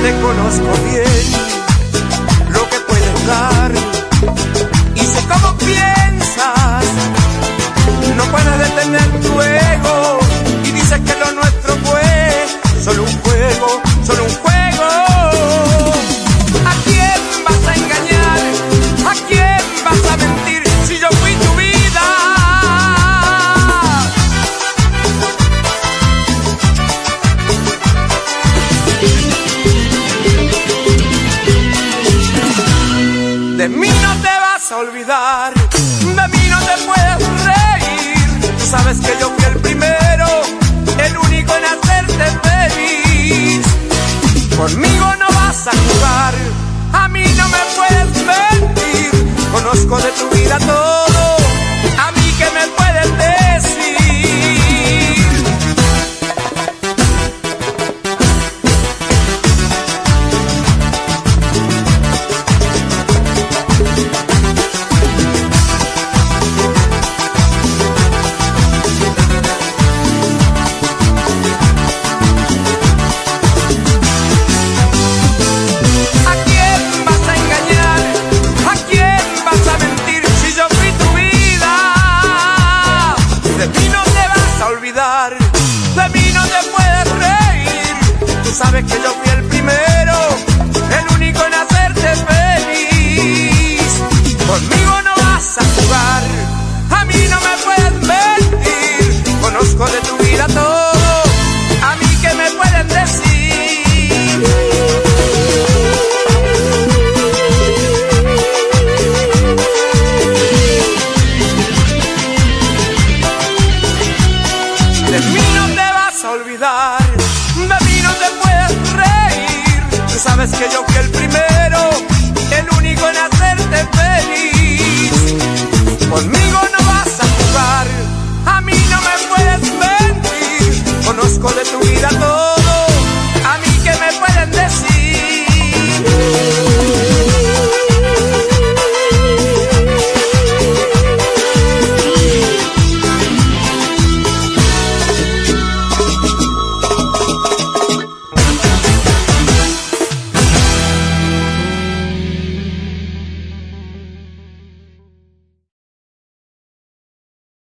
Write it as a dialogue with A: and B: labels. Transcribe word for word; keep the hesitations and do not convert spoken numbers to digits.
A: te conozco bien, lo que puedes dar, y sé cómo piensas. No puedes detener tu ego y dices que lo nuestro fue solo un juego, solo un juego. ¿A quién vas a engañar? ¿A quién vas a mentir si yo fui tu vida? De mí no te vas a olvidar, de mí no te puedes reír. Tú sabes que yo fui el primero, el único en hacerte feliz. Conmigo no vas a jugar, a mí no me puedes mentir. Conozco de tu vida todo, a mí que me puedes decir. De mí no te puedes reír. Tú sabes que yo fui el primero, el único en hacerte feliz. Conmigo no vas a jugar, a mí no me puedes mentir. Conozco de tu vida todo, a mí que me pueden decir. De mí no te vas a olvidar, de mí no te puedes reír. Tú sabes que yo fui el primero.